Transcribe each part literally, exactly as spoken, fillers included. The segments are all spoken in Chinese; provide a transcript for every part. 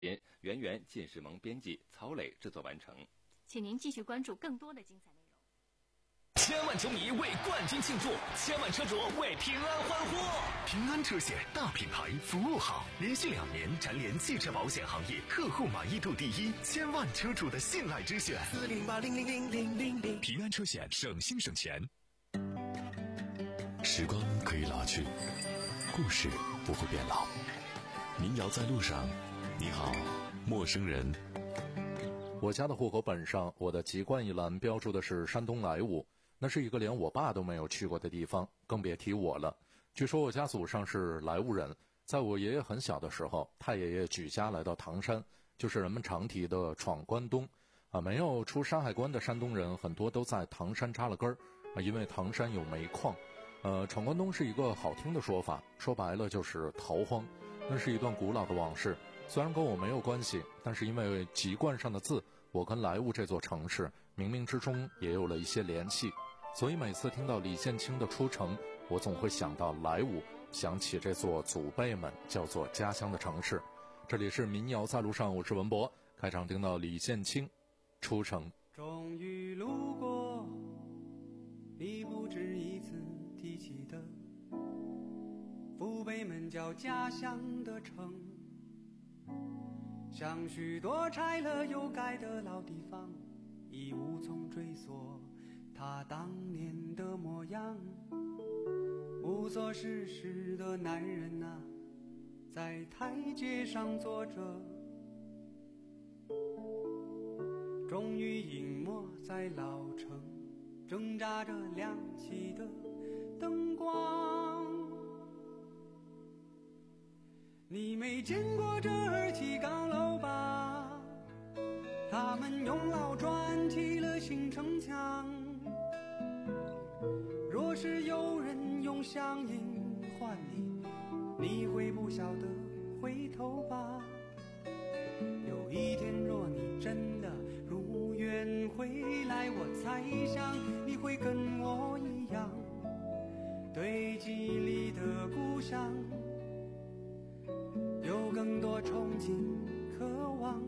圆圆、进士萌编辑，曹磊制作完成。 请您继续关注更多的精彩内容。 千万球迷为冠军庆祝，千万车主为平安欢呼。 平安车险大品牌，服务好，连续两年蝉联汽车保险行业客户满意度第一，千万车主的信赖之选。 四零八零零零零零零， 平安车险，省心省钱。时光可以老去，故事不会变老。民谣在路上，你好，陌生人。 我家的户口本上，我的籍贯一栏标注的是山东莱芜，那是一个连我爸都没有去过的地方，更别提我了。据说我家祖上是莱芜人，在我爷爷很小的时候，太爷爷举家来到唐山，就是人们常提的闯关东啊。没有出山海关的山东人，很多都在唐山扎了根儿啊，因为唐山有煤矿。呃，闯关东是一个好听的说法，说白了就是逃荒。那是一段古老的往事，虽然跟我没有关系，但是因为籍贯上的字，我跟莱芜这座城市冥冥之中也有了一些联系，所以每次听到李建清的出城，我总会想到莱芜，想起这座祖辈们叫做家乡的城市。这里是民谣在路上，我是文博。开场听到李建清出城。 终于路过你不止一次提起的父辈们叫家乡的城，像许多拆了又盖的老地方，已无从追溯他当年的模样。无所事事的男人啊，在台阶上坐着，终于隐没在老城挣扎着亮起的灯光。你没见过这二期高楼吧？他们用老砖砌了新城墙。若是有人用乡音唤你，你会不晓得回头吧？有一天若你真的如愿回来，我猜想你会跟我一样，对记忆里的故乡有更多憧憬渴望。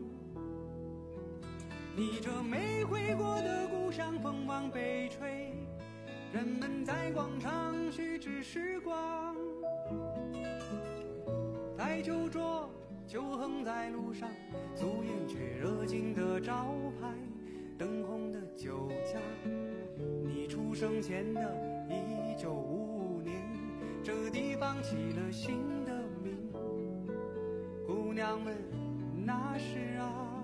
你这没回过的故乡，风往北吹，人们在广场虚掷时光。台球桌就横在路上，足印却热情的招牌，灯红的酒家。你出生前的一九五五年，这地方起了新的名，姑娘们那时啊，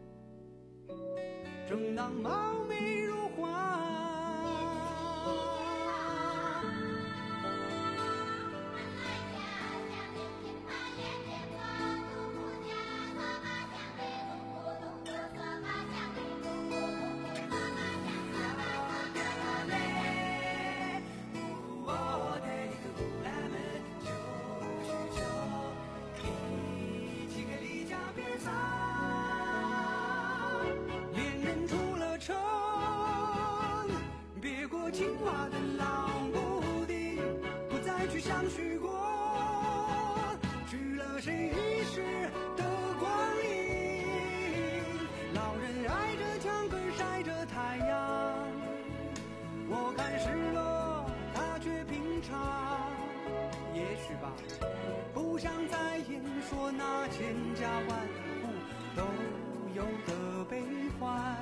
正当貌美如花。不想再言说那千家万户都有的悲欢，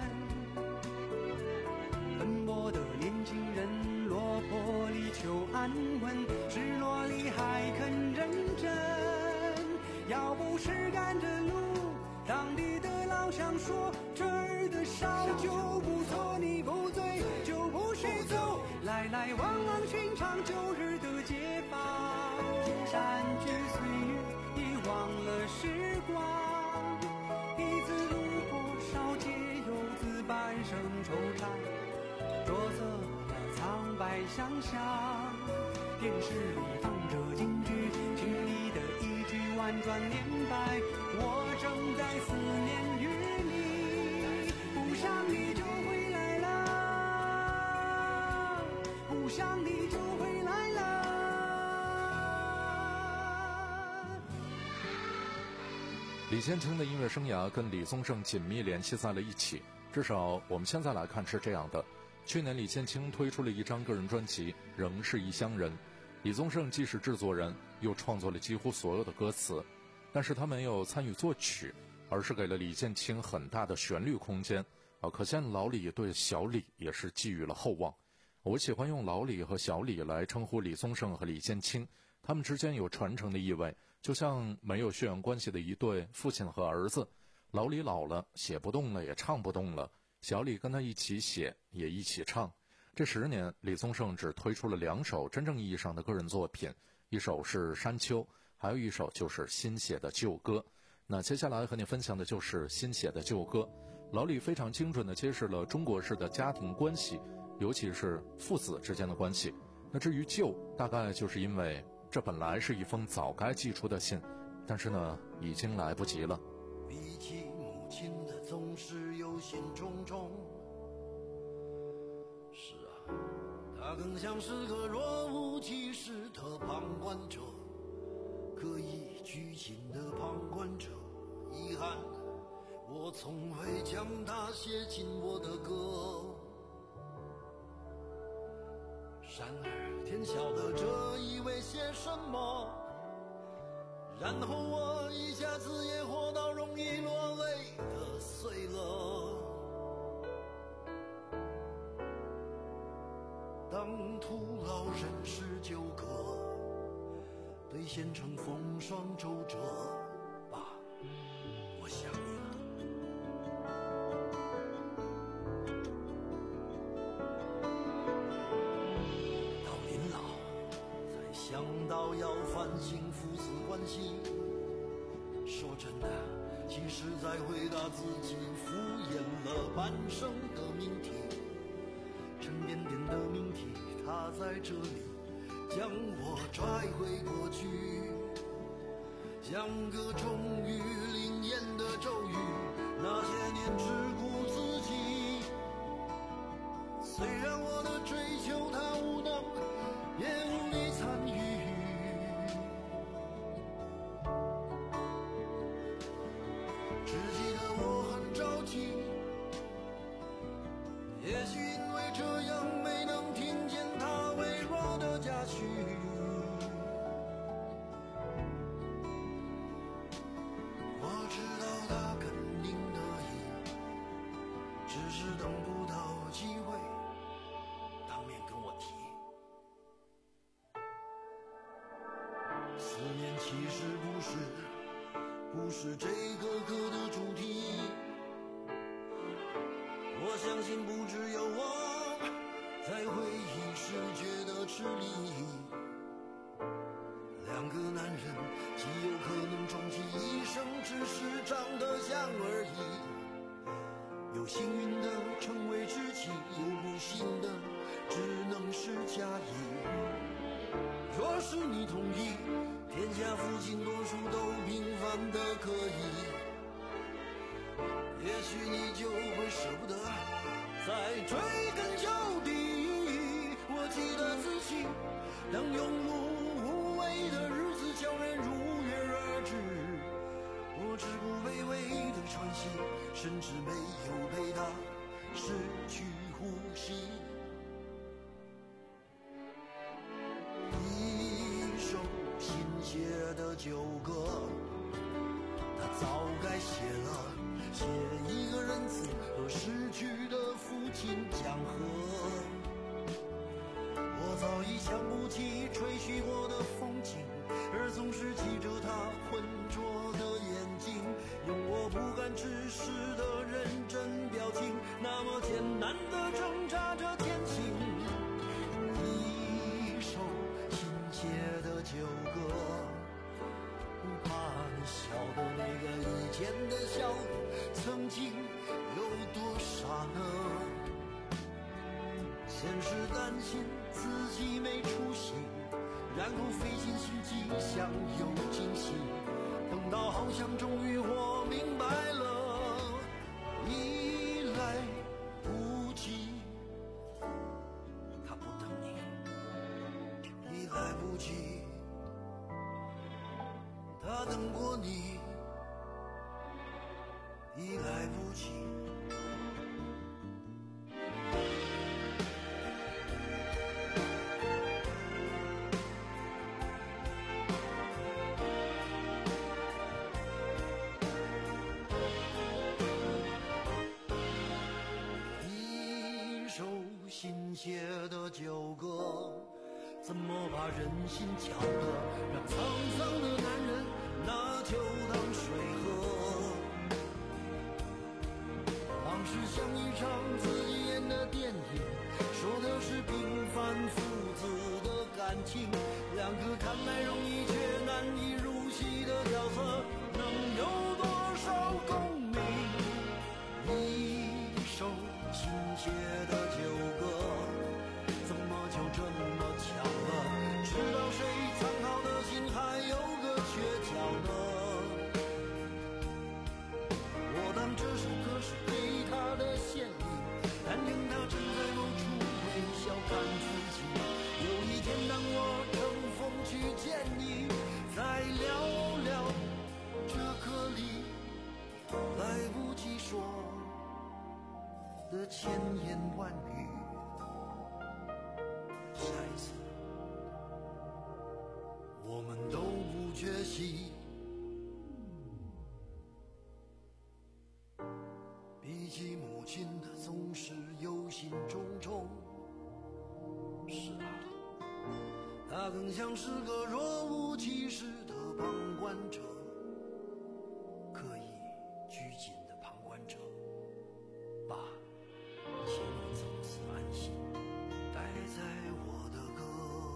奔波的年轻人落魄里求安稳，失落里还肯认真。要不是赶着路，当地的老乡说这儿的烧酒不错，你不醉就不许走，来来往往寻常旧日的街坊。山居岁月遗忘了时光，一次路过少街游子半生惆怅，着色了苍白想象。电视里放着京剧，剧里的一句婉转年代，我正在思念于你，不想你就回来了，不想你就回来了。 李建清的音乐生涯跟李宗盛紧密联系在了一起，至少我们现在来看是这样的。去年李建清推出了一张个人专辑《仍是异乡人》，李宗盛既是制作人，又创作了几乎所有的歌词，但是他没有参与作曲，而是给了李建清很大的旋律空间啊，可见老李对小李也是寄予了厚望。我喜欢用老李和小李来称呼李宗盛和李建清，他们之间有传承的意味，就像没有血缘关系的一对父亲和儿子。老李老了，写不动了，也唱不动了，小李跟他一起写，也一起唱。这十年，李宗盛只推出了两首真正意义上的个人作品，一首是《山丘》，还有一首就是新写的旧歌。那接下来和你分享的就是新写的旧歌。老李非常精准地揭示了中国式的家庭关系，尤其是父子之间的关系。那至于旧，大概就是因为这本来是一封早该寄出的信，但是呢，已经来不及了。 比起母亲的总是忧心忡忡，是啊，他更像是个若无其事的旁观者，刻意拘谨的旁观者。遗憾的，我从未将他写进我的歌。然而天晓得这意味些什么，然后我一下子也活到容易落泪的岁了。当徒劳人世纠葛，兑现成风霜周折，爸，我想你了。到临老才想到要反省父子关系，说真的，其实在回答自己敷衍了半生的命题，沉甸甸的命题，它在这里将我拽回过去，像个终于灵验的咒语。那些年只顾自己，虽然我的追求它无能，也无力参与。只记得我很着急，也许因为这样没能听见他微弱的嘉许。我知道他肯定得意，只是等不到机会当面跟我提。思念其实不是不是这个歌的主题，我相信不只有我在回忆时觉得吃力。两个男人极有可能终其一生只是长得像而已，有幸运的成为知己，有不幸的只能是假意。若是你同意，天下父亲多数都平凡的可以，也许你就会舍不得再追根究底。我记得自己当庸碌无为的日子叫人如约而至，我只顾微微的喘息，甚至没有陪他失去呼吸。一首新写的旧歌，他早该写了，写一个仁慈和逝去的父亲讲和。我早已想不起吹嘘过的风景，而总是记着他浑浊的眼睛，用我不敢直视的认真表情，那么艰难地挣扎着前行。一首新写的旧歌，不怕你笑的那个以前的笑，曾经有多傻呢？先是担心自己没出息，然后费尽心机想有惊喜，等到好像终于我明白了，已来不及。他不等你，已来不及。他等过你， 已来不及。一首新写的旧歌，怎么把人心搅得让沧桑的男人拿酒当水喝？往事像一场自己演的电影，说的是平凡父子的感情，两个看来容易却难以入戏的角色，能有多少共鸣？一首新写的旧歌，怎么就这么巧了？知道谁藏好的心还有个缺角呢？我当这首歌是对他的献礼，但愿他正在某处微笑看自己。有一天当我乘风去见你，再聊聊这颗梨来不及说的千言万语。下一次我们都不缺席，比起母亲的总是忧心忡忡。是啊，她更像是个若无其事的旁观者，刻意拘谨的旁观者。爸，请你从此安心，待在我的歌。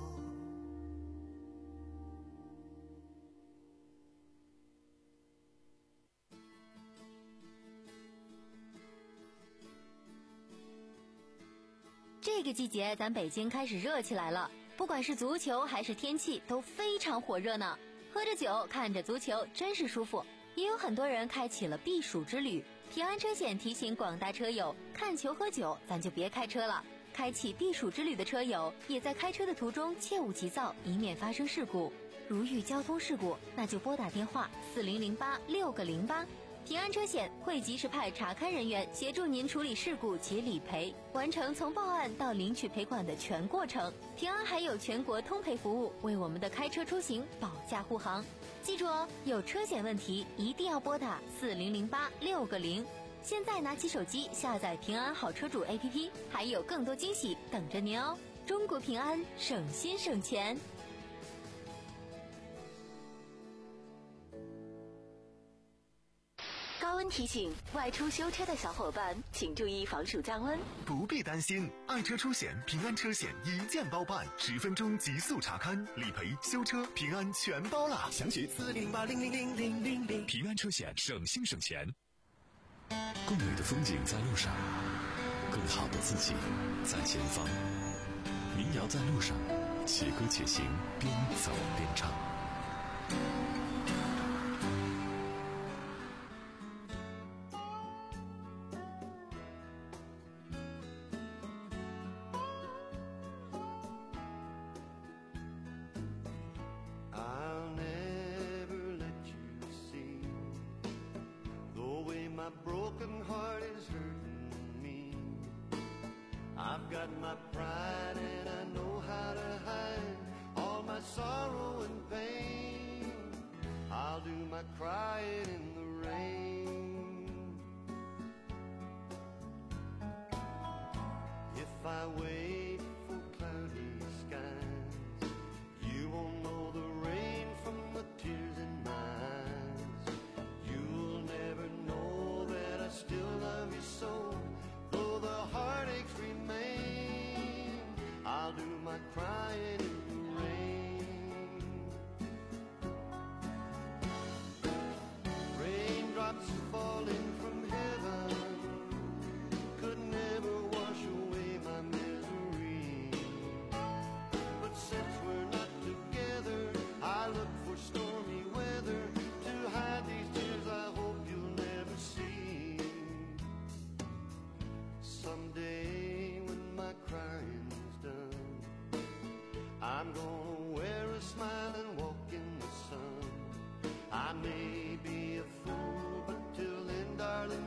这个季节咱北京开始热起来了，不管是足球还是天气都非常火热呢。喝着酒看着足球真是舒服。也有很多人开启了避暑之旅。平安车险提醒广大车友，看球喝酒咱就别开车了。开启避暑之旅的车友也在开车的途中切勿急躁，以免发生事故。如遇交通事故，那就拨打电话四零零八六个零八。平安车险会及时派查看人员协助您处理事故及理赔，完成从报案到领取赔款的全过程。平安还有全国通赔服务，为我们的开车出行保驾护航。记住哦，有车险问题一定要拨打四零零八六个零。现在拿起手机下载平安好车主 A P P， 还有更多惊喜等着您哦。中国平安，省心省钱。 高温提醒，外出修车的小伙伴请注意防暑降温。 不必担心，爱车出险平安车险一键包办，十分钟极速查看、理赔、修车，平安全包了。详询四零八零零零零零零。 平安车险，省心省钱。 更美的风景在路上，更好的自己在前方。民谣在路上，且歌且行，边走边唱。 My broken heart is hurting me. I've got my pride and I know how to hide all my sorrow and pain. I'll do my crying in the rain. If I wait for cloudy skies, you won't know the rain from the tears in my eyes. You'll never know that I still love you so, though the heartaches remain. I'll do my crying in the rain. Raindrops falling from heaven could never wash away my misery. But since we're not together, I look for stormy weather to hide these tears I hope you'll never see. Someday when my crying's done, I'm gonna wear a smile and walk in the sun. I may be a fool, but till then, darling,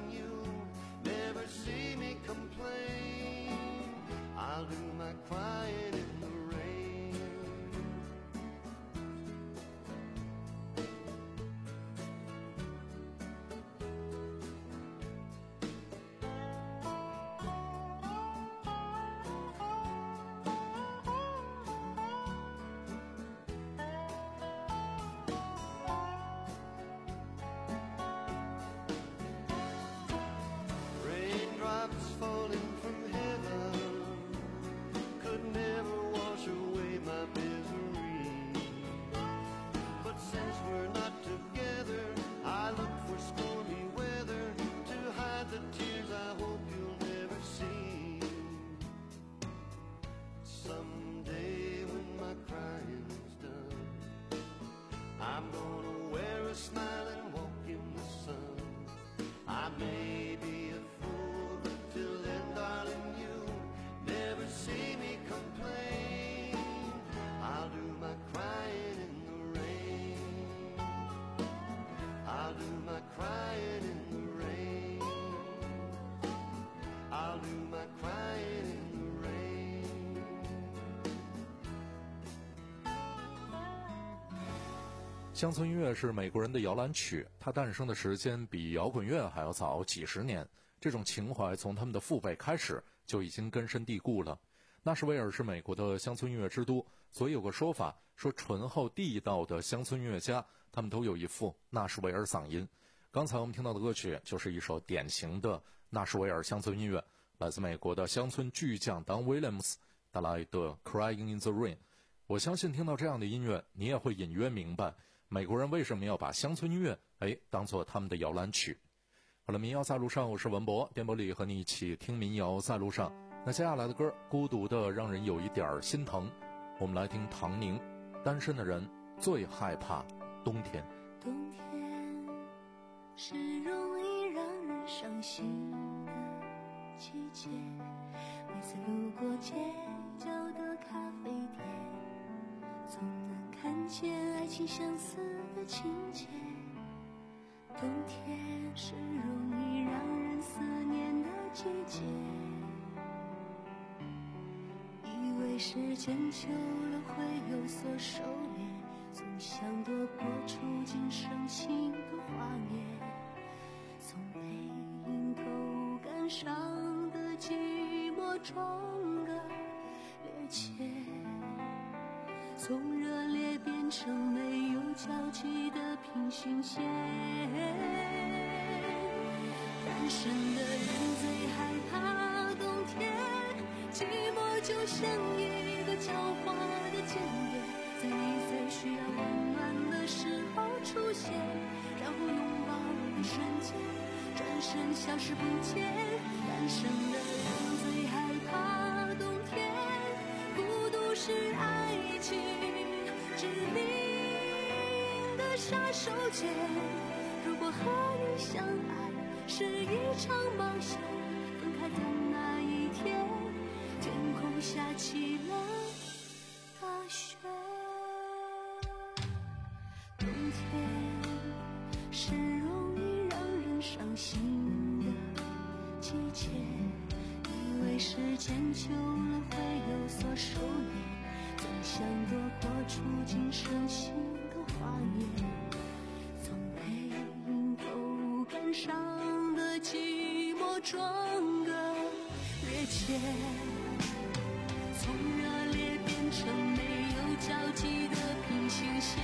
drops falling from heaven could never wash away my misery. But since we're not together, I look for stormy weather to hide the tears I hope you'll never see. Someday when my crying's done, I'm gonna wear a smile and walk in the sun. I may be a fool, but till then, darling, you never see me complain. I'll do my crying in the rain. I'll do my crying in the rain. I'll do my crying in the rain. 乡村音乐是美国人的摇篮曲，它诞生的时间比摇滚乐还要早几十年。这种情怀从他们的父辈开始就已经根深蒂固了。纳什维尔是美国的乡村音乐之都，所以有个说法说醇厚地道的乡村音乐家，他们都有一副纳什维尔嗓音。刚才我们听到的歌曲就是一首典型的纳什维尔乡村音乐，来自美国的乡村巨匠 Don Williams 带来的 Crying in the Rain。 我相信听到这样的音乐，你也会隐约明白美国人为什么要把乡村音乐哎当作他们的摇篮曲。好了，民谣在路上，我是文博，电波里和你一起听民谣在路上。那接下来的歌孤独的让人有一点心疼，我们来听唐宁。单身的人最害怕冬天。 冬天是容易让人伤心的季节，每次路过街角的咖啡店，总能看见爱情相似的情节。冬天是容易让人思念的季节，以为时间久了会有所收敛，总想躲过触景生情的画面，从背影头感伤的寂寞装个趔趄，从热烈变成没有交集的平行线。单身的人最害怕冬天，寂寞就像一个狡猾的间谍，在你最需要温暖的时候出现，然后拥抱的瞬间转身消失不见。单身的人最害怕冬天，孤独是爱情致命的杀手锏。如果和你相爱是一场冒险，分开的那一天，天空下起了大雪。冬天是容易让人伤心的季节，以为时间久了会有所收敛，总想躲过触景生情的画面，从背影头感伤的寂寞装个趔趄，从热烈变成没有交集的平行线。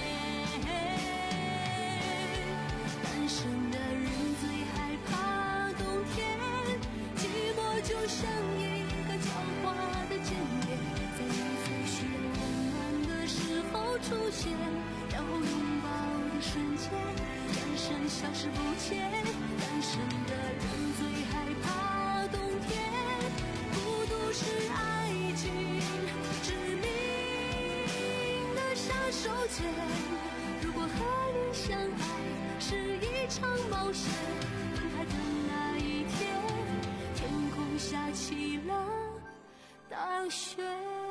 单身的人最害怕冬天，寂寞就像一个狡猾的间谍，在你最需要温暖的时候出现，然后拥抱的瞬间转身消失不见。单身的人最害怕冬天，孤独是爱情致命的杀手锏。如果和你相爱是一场冒险，分开的那一天，天空下起了大雪。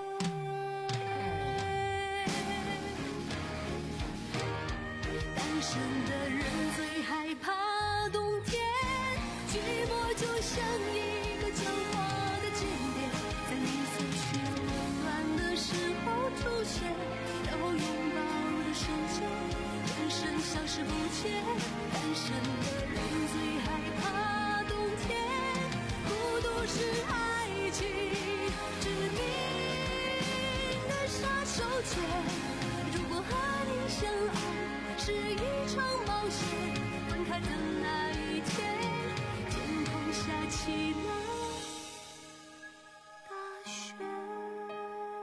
单身的人最害怕冬天，寂寞就像一个狡猾的间谍，在你最需要温暖的时候出现，然后拥抱的瞬间转身消失不见。单身的人最害怕冬天，孤独是爱情致命的杀手锏。如果和你相爱是一场冒险，分开的那一天，天空下起了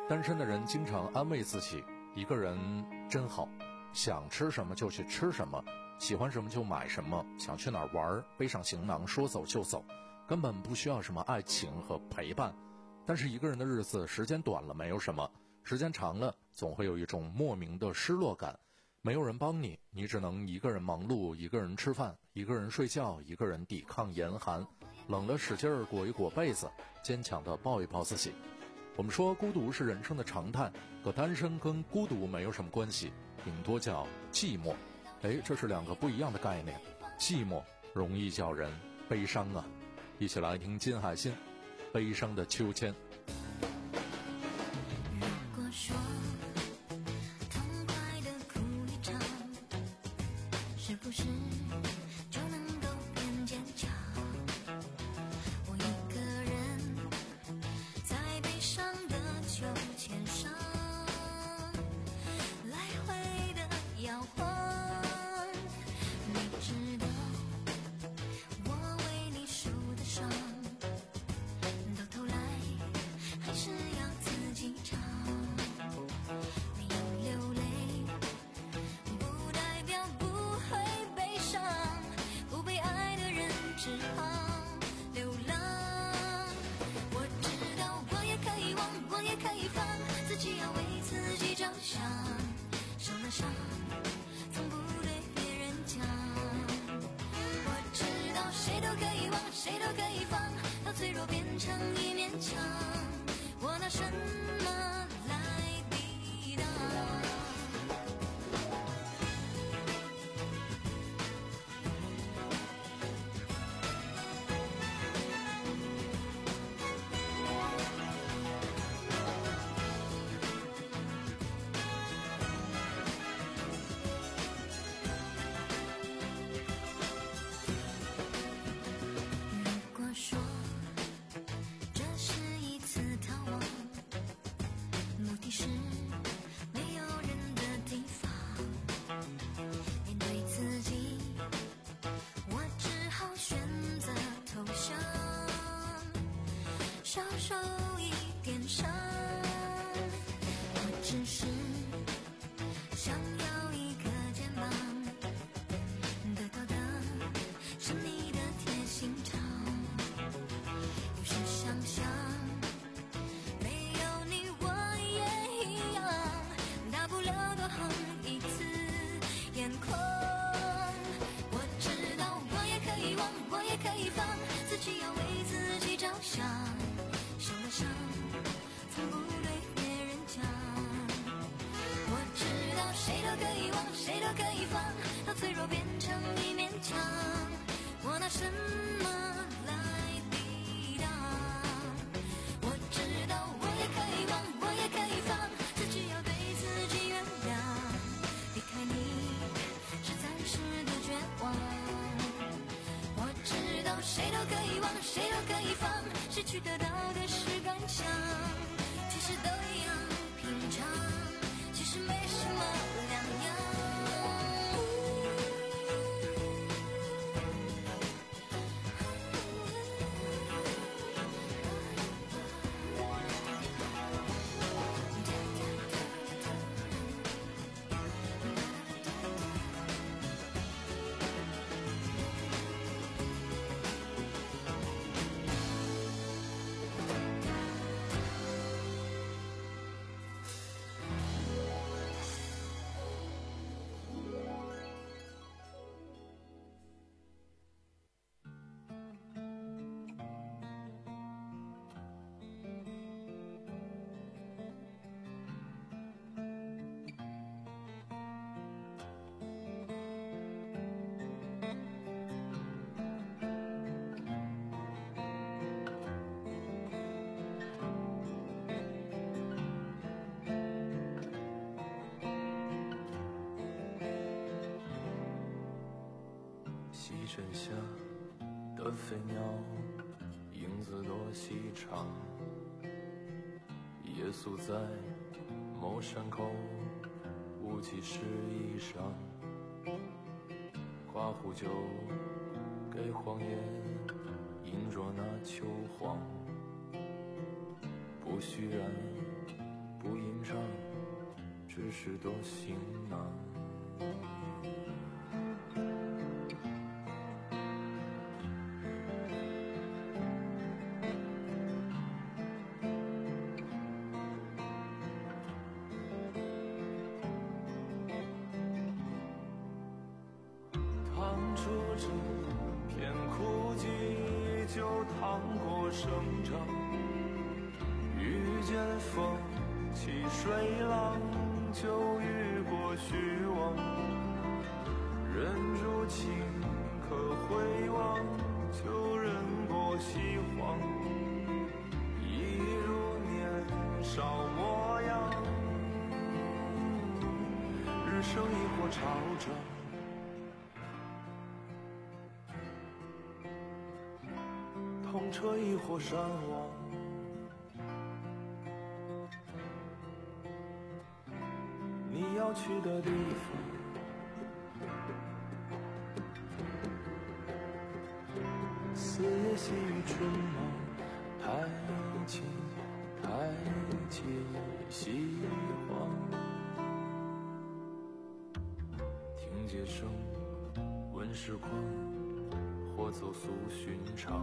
单身的人经常安慰自己，一个人真好，想吃什么就去吃什么，喜欢什么就买什么，想去哪儿玩，背上行囊说走就走，根本不需要什么爱情和陪伴。但是一个人的日子时间短了没有什么，时间长了总会有一种莫名的失落感，没有人帮你，你只能一个人忙碌，一个人吃饭，一个人睡觉，一个人抵抗严寒，冷了使劲儿裹一裹被子，坚强地抱一抱自己。我们说孤独是人生的常态，可单身跟孤独没有什么关系，顶多叫寂寞。哎，这是两个不一样的概念，寂寞容易叫人悲伤啊。一起来听金海心悲伤的秋千。 如果说痛快的哭一场，是不是就能够变坚强？我一个人在悲伤的秋千上来回的摇晃，你知道我为你受的伤，到头来还是要自己尝。没有流泪不代表不会悲伤，不被爱的人只好流浪。我知道我也可以忘，我也可以放，自己要为自己着想，受了伤从不对别人讲。我知道谁都可以忘，谁都可以放，到脆弱变成一面墙，我拿什么来抵挡？如果说这是一次逃亡，目的是没有人的地方，面对自己，我只好选择投降，少受一点伤。我只是想要一个肩膀，得到的是你的贴心肠。有时想想，没有你我也一样，大不了多红一次眼眶。我知道我也可以忘，我也可以放，自己要为自己着想，受了伤从不对别人讲。我知道谁都可以忘，谁都可以放，到脆弱变成一面墙，我拿什么来抵挡？我知道我也可以忘，我也可以放，自己要对自己原谅，离开你是暂时的绝望。我知道谁都可以忘，谁都可以放，失去得到的是感想，其实都一样平常，其实没什么两样。 西沉下的飞鸟，影子多细长。夜宿在某山口，雾气湿衣裳。夸壶酒给荒野，饮着那秋黄。不虚然，不哭吟唱，只是多行囊。趟出这片枯寂，就趟过生长。遇见风起水浪，就遇过虚妄。忍住情可回望，就忍过西荒。一如年少模样，日升亦或潮涨。痛彻亦或山亡，你要去的地方，四野细雨春忙，抬起抬起西荒，听街声问时光，或走俗寻常。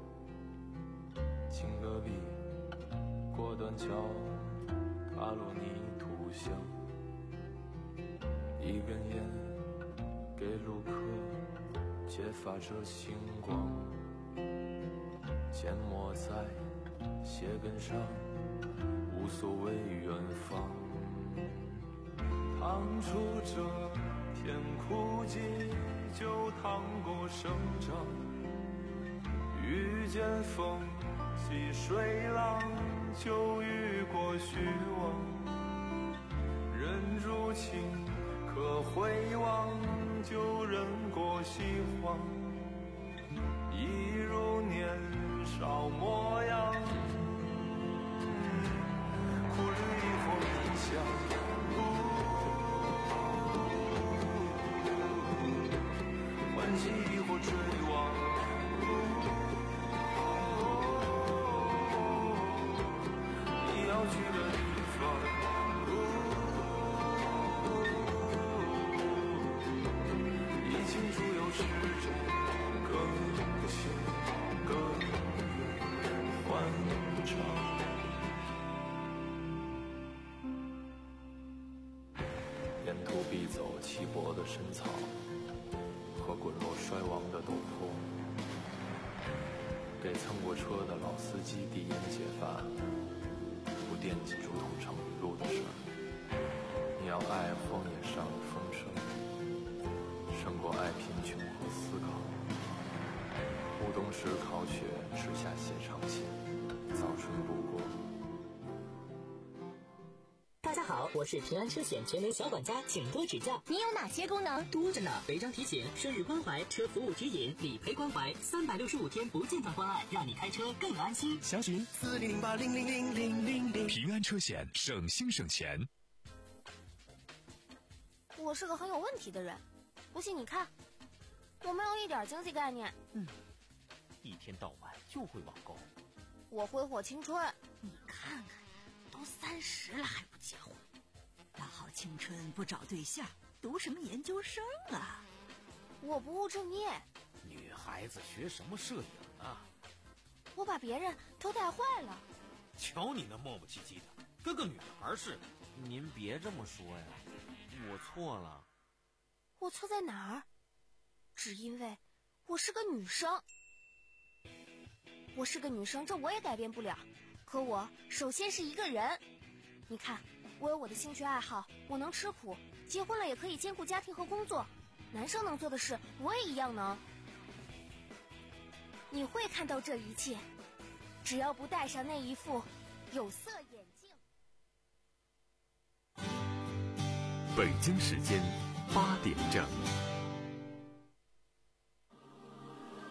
青戈壁，过断桥，踏入泥土香。一根烟，给路客揭发着星光。缄默在鞋跟上，无所谓远方。趟出这片枯寂，就趟过生长。遇见风起水浪，就遇过虚妄。忍住情可回望，就忍过西荒。一如年少模样，苦旅亦或迷香，欢喜亦或追望。要去的地方，已清楚有时钟，更新更远欢畅。沿途必走稀薄的深草和滚落衰亡的陡坡，给蹭过车的老司机递烟解乏。不惦记竹筒长雨露的事儿，你要爱荒野上的风声，胜过爱贫穷和思考。暮冬时烤雪，吃下写长信，早春不过。 大家好，我是平安车险全能小管家，请多指教。 你有哪些功能？ 多着呢，违章提醒、生日关怀、车服务指引、理赔关怀，三百六十五天不间断关爱，让你开车更安心。 详询四零零八零零零零零零。 平安车险，省心省钱。 我是个很有问题的人，不信你看，我没有一点经济概念。 嗯，一天到晚就会网购。 我挥霍青春。 你看看，都三十了还不结婚，大好青春不找对象，读什么研究生啊？ 我不务正业。 女孩子学什么摄影啊？ 我把别人都带坏了。 瞧你那磨磨唧唧的，跟个女孩似的。您别这么说呀，我错了。 我错在哪儿？只因为我是个女生。我是个女生，这我也改变不了。可我首先是一个人。你看，我有我的兴趣爱好，我能吃苦，结婚了也可以兼顾家庭和工作。男生能做的事，我也一样能。你会看到这一切，只要不戴上那一副有色眼镜。 北京时间八点整。